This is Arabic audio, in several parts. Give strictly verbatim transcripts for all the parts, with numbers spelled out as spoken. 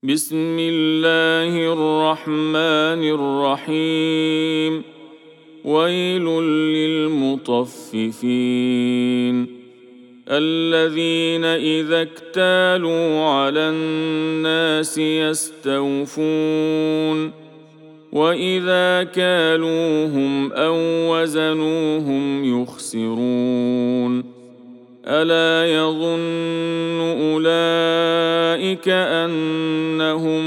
بسم الله الرحمن الرحيم. ويل للمطففين الذين إذا اكتالوا على الناس يستوفون وإذا كالوهم أو وزنوهم يخسرون. ألا يظن أولئك أنهم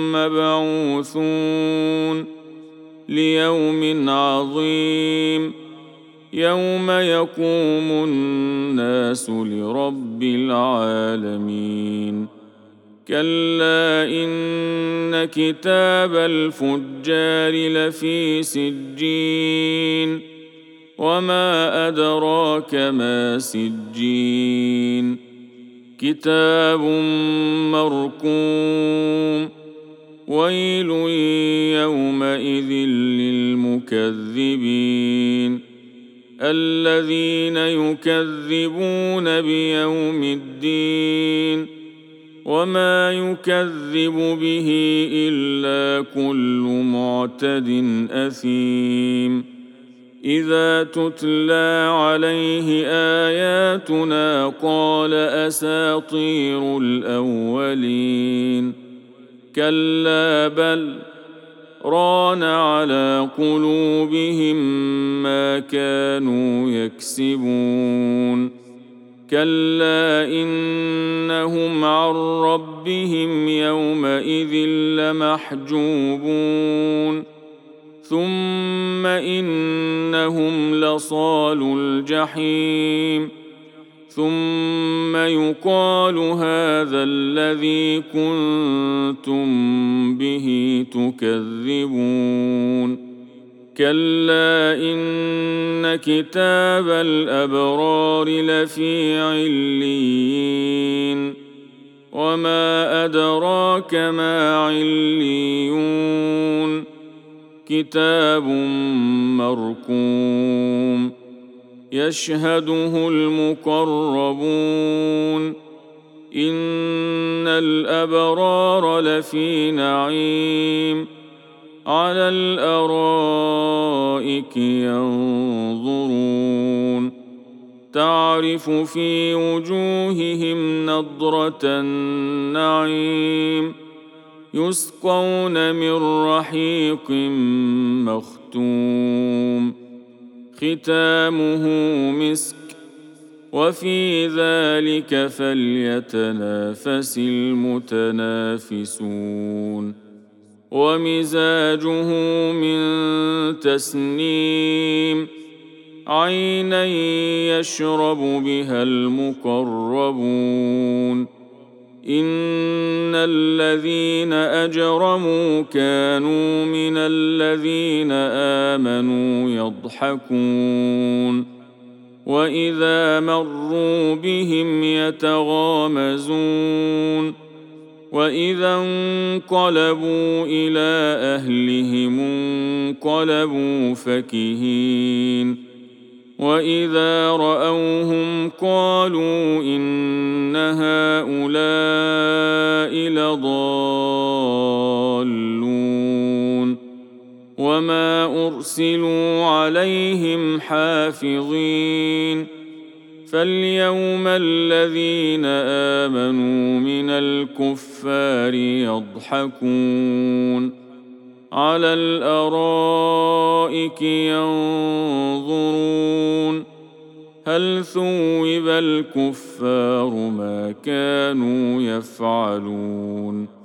مبعوثون ليوم عظيم يوم يقوم الناس لرب العالمين. كلا إن كتاب الفجار لفي سجين وما أدراك ما سجين كتاب مرقوم. ويل يومئذ للمكذبين الذين يكذبون بيوم الدين وما يكذب به إلا كل معتد أثيم. إذا تتلى عليه آياتنا قال أساطير الأولين. كلا بل ران على قلوبهم ما كانوا يكسبون. كلا إنهم عن ربهم يومئذ لمحجوبون. ثم إنهم لصالو الجحيم. ثم يقال هذا الذي كنتم به تكذبون. كلا إن كتاب الأبرار لفي عليين وما أدراك ما عليون كتاب مرقوم يشهده المقربون. إن الأبرار لفي نعيم على الأرائك ينظرون تعرف في وجوههم نضرة النعيم يسقون من رحيق مختوم ختامه مسك وفي ذلك فليتنافس المتنافسون. ومزاجه من تسنيم عينا يشرب بها المقربون. إن الذين أجرموا كانوا من الذين آمنوا يضحكون وإذا مروا بهم يتغامزون. وإذا انقلبوا إلى أهلهم انقلبوا فكهين. وإذا رأوهم قالوا إن هؤلاء لضالون وما أرسلوا عليهم حافظين. فاليوم الذين آمنوا من الكفار يضحكون على الأرائك ينظرون هل ثوب الكفار ما كانوا يفعلون.